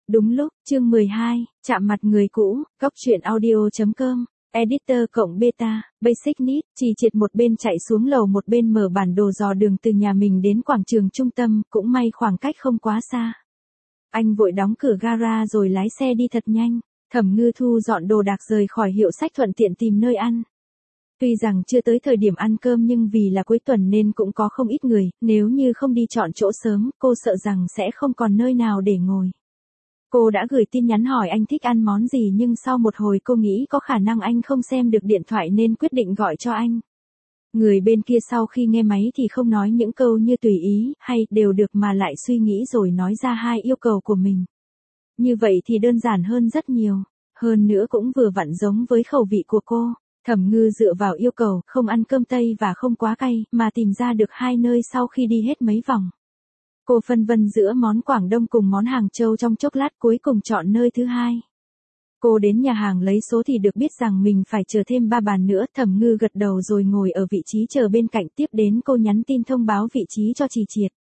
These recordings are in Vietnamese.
Đúng lúc, chương 12, chạm mặt người cũ, góc truyện audio.com, editor cộng beta, basic need, chỉ triệt một bên chạy xuống lầu một bên mở bản đồ dò đường từ nhà mình đến quảng trường trung tâm, cũng may khoảng cách không quá xa. Anh vội đóng cửa gara rồi lái xe đi thật nhanh, Thẩm Ngư thu dọn đồ đạc rời khỏi hiệu sách thuận tiện tìm nơi ăn. Tuy rằng chưa tới thời điểm ăn cơm nhưng vì là cuối tuần nên cũng có không ít người, nếu như không đi chọn chỗ sớm, cô sợ rằng sẽ không còn nơi nào để ngồi. Cô đã gửi tin nhắn hỏi anh thích ăn món gì nhưng sau một hồi cô nghĩ có khả năng anh không xem được điện thoại nên quyết định gọi cho anh. Người bên kia sau khi nghe máy thì không nói những câu như tùy ý hay đều được mà lại suy nghĩ rồi nói ra hai yêu cầu của mình. Như vậy thì đơn giản hơn rất nhiều, hơn nữa cũng vừa vặn giống với khẩu vị của cô. Thẩm Ngư dựa vào yêu cầu không ăn cơm Tây và không quá cay mà tìm ra được hai nơi sau khi đi hết mấy vòng. Cô phân vân giữa món Quảng Đông cùng món Hàng Châu trong chốc lát cuối cùng chọn nơi thứ hai. Cô đến nhà hàng lấy số thì được biết rằng mình phải chờ thêm 3 bàn nữa. Thẩm Ngư gật đầu rồi ngồi ở vị trí chờ bên cạnh, tiếp đến cô nhắn tin thông báo vị trí cho Trì Triệt.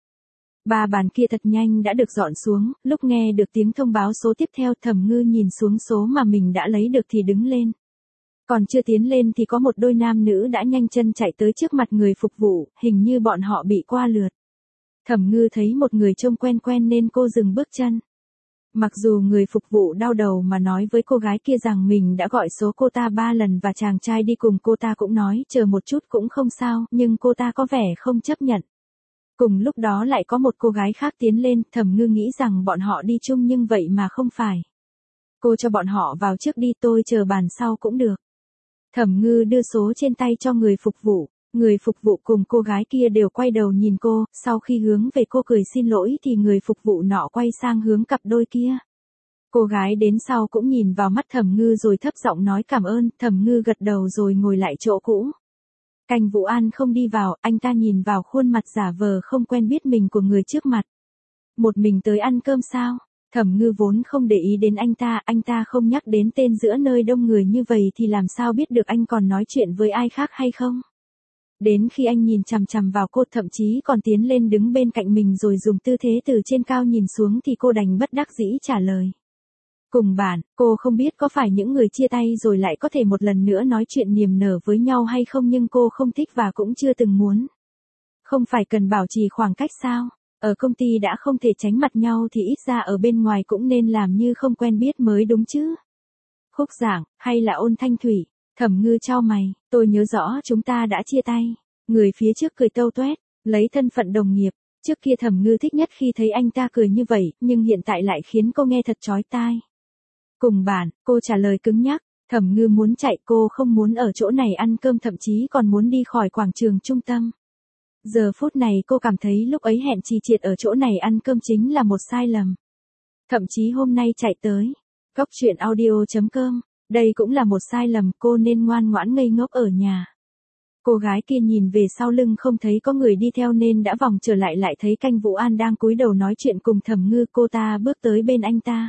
3 bàn kia thật nhanh đã được dọn xuống, lúc nghe được tiếng thông báo số tiếp theo Thẩm Ngư nhìn xuống số mà mình đã lấy được thì đứng lên. Còn chưa tiến lên thì có một đôi nam nữ đã nhanh chân chạy tới trước mặt người phục vụ, hình như bọn họ bị qua lượt. Thẩm Ngư thấy một người trông quen quen nên cô dừng bước chân. Mặc dù người phục vụ đau đầu mà nói với cô gái kia rằng mình đã gọi số cô ta 3 lần và chàng trai đi cùng cô ta cũng nói chờ một chút cũng không sao, nhưng cô ta có vẻ không chấp nhận. Cùng lúc đó lại có một cô gái khác tiến lên, Thẩm Ngư nghĩ rằng bọn họ đi chung nhưng vậy mà không phải. Cô cho bọn họ vào trước đi, tôi chờ bàn sau cũng được. Thẩm Ngư đưa số trên tay cho người phục vụ. Người phục vụ cùng cô gái kia đều quay đầu nhìn cô, sau khi hướng về cô cười xin lỗi thì người phục vụ nọ quay sang hướng cặp đôi kia. Cô gái đến sau cũng nhìn vào mắt Thẩm Ngư rồi thấp giọng nói cảm ơn, Thẩm Ngư gật đầu rồi ngồi lại chỗ cũ. Canh Vũ An không đi vào, anh ta nhìn vào khuôn mặt giả vờ không quen biết mình của người trước mặt. Một mình tới ăn cơm sao? Thẩm Ngư vốn không để ý đến anh ta không nhắc đến tên giữa nơi đông người như vậy thì làm sao biết được anh còn nói chuyện với ai khác hay không? Đến khi anh nhìn chằm chằm vào cô thậm chí còn tiến lên đứng bên cạnh mình rồi dùng tư thế từ trên cao nhìn xuống thì cô đành bất đắc dĩ trả lời. Cùng bạn, cô không biết có phải những người chia tay rồi lại có thể một lần nữa nói chuyện niềm nở với nhau hay không nhưng cô không thích và cũng chưa từng muốn. Không phải cần bảo trì khoảng cách sao? Ở công ty đã không thể tránh mặt nhau thì ít ra ở bên ngoài cũng nên làm như không quen biết mới đúng chứ. Khúc Giảng, hay là Ôn Thanh Thủy? Thẩm Ngư chau mày, tôi nhớ rõ chúng ta đã chia tay. Người phía trước cười tâu tuét, lấy thân phận đồng nghiệp. Trước kia Thẩm Ngư thích nhất khi thấy anh ta cười như vậy, nhưng hiện tại lại khiến cô nghe thật chói tai. Cùng bạn, cô trả lời cứng nhắc. Thẩm Ngư muốn chạy, cô không muốn ở chỗ này ăn cơm, thậm chí còn muốn đi khỏi quảng trường trung tâm. Giờ phút này cô cảm thấy lúc ấy hẹn Trì Triệt ở chỗ này ăn cơm chính là một sai lầm. Thậm chí hôm nay chạy tới góc truyện audio.com, đây cũng là một sai lầm, cô nên ngoan ngoãn ngây ngốc ở nhà. Cô gái kia nhìn về sau lưng không thấy có người đi theo nên đã vòng trở lại thấy Canh Vũ An đang cúi đầu nói chuyện cùng Thẩm Ngư, cô ta bước tới bên anh ta.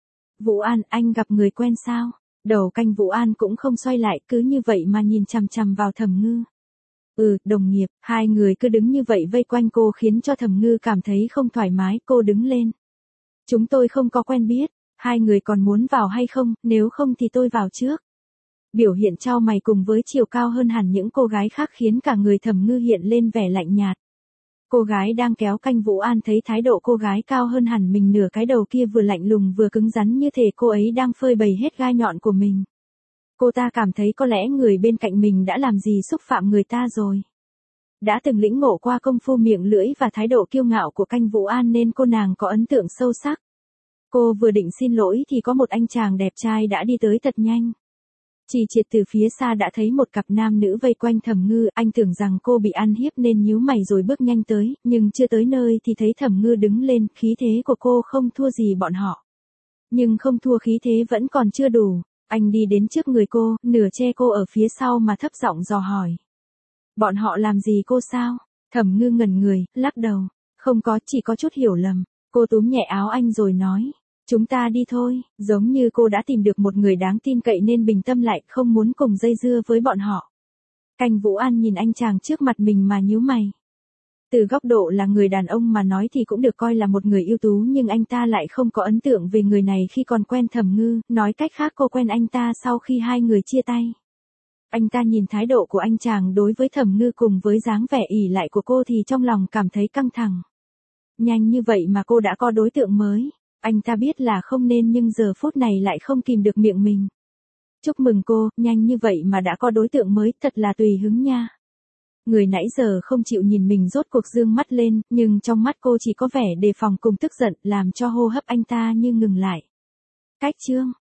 Vũ An, anh gặp người quen sao? Đầu Canh Vũ An cũng không xoay lại, cứ như vậy mà nhìn chằm chằm vào Thẩm Ngư. Đồng nghiệp. Hai người cứ đứng như vậy vây quanh cô khiến cho Thẩm Ngư cảm thấy không thoải mái, cô đứng lên. Chúng tôi không có quen biết, hai người còn muốn vào hay không, nếu không thì tôi vào trước. Biểu hiện chau mày cùng với chiều cao hơn hẳn những cô gái khác khiến cả người Thẩm Ngư hiện lên vẻ lạnh nhạt. Cô gái đang kéo Canh Vũ An thấy thái độ cô gái cao hơn hẳn mình nửa cái đầu kia vừa lạnh lùng vừa cứng rắn như thể cô ấy đang phơi bày hết gai nhọn của mình. Cô ta cảm thấy có lẽ người bên cạnh mình đã làm gì xúc phạm người ta rồi. Đã từng lĩnh ngộ qua công phu miệng lưỡi và thái độ kiêu ngạo của Canh Vũ An nên cô nàng có ấn tượng sâu sắc. Cô vừa định xin lỗi thì có một anh chàng đẹp trai đã đi tới thật nhanh. Trì Triệt từ phía xa đã thấy một cặp nam nữ vây quanh Thẩm Ngư, anh tưởng rằng cô bị ăn hiếp nên nhíu mày rồi bước nhanh tới, nhưng chưa tới nơi thì thấy Thẩm Ngư đứng lên, khí thế của cô không thua gì bọn họ. Nhưng không thua khí thế vẫn còn chưa đủ, anh đi đến trước người cô, nửa che cô ở phía sau mà thấp giọng dò hỏi. Bọn họ làm gì cô sao? Thẩm Ngư ngẩn người, lắc đầu. Không có, chỉ có chút hiểu lầm. Cô túm nhẹ áo anh rồi nói. Chúng ta đi thôi, giống như cô đã tìm được một người đáng tin cậy nên bình tâm lại, không muốn cùng dây dưa với bọn họ. Canh Vũ An nhìn anh chàng trước mặt mình mà nhíu mày. Từ góc độ là người đàn ông mà nói thì cũng được coi là một người ưu tú, nhưng anh ta lại không có ấn tượng về người này khi còn quen Thẩm Ngư, nói cách khác cô quen anh ta sau khi hai người chia tay. Anh ta nhìn thái độ của anh chàng đối với Thẩm Ngư cùng với dáng vẻ ỷ lại của cô thì trong lòng cảm thấy căng thẳng. Nhanh như vậy mà cô đã có đối tượng mới. Anh ta biết là không nên nhưng giờ phút này lại không kìm được miệng mình. Chúc mừng cô, nhanh như vậy mà đã có đối tượng mới, thật là tùy hứng nha. Người nãy giờ không chịu nhìn mình rốt cuộc dương mắt lên, nhưng trong mắt cô chỉ có vẻ đề phòng cùng tức giận, làm cho hô hấp anh ta như ngừng lại. Cách chương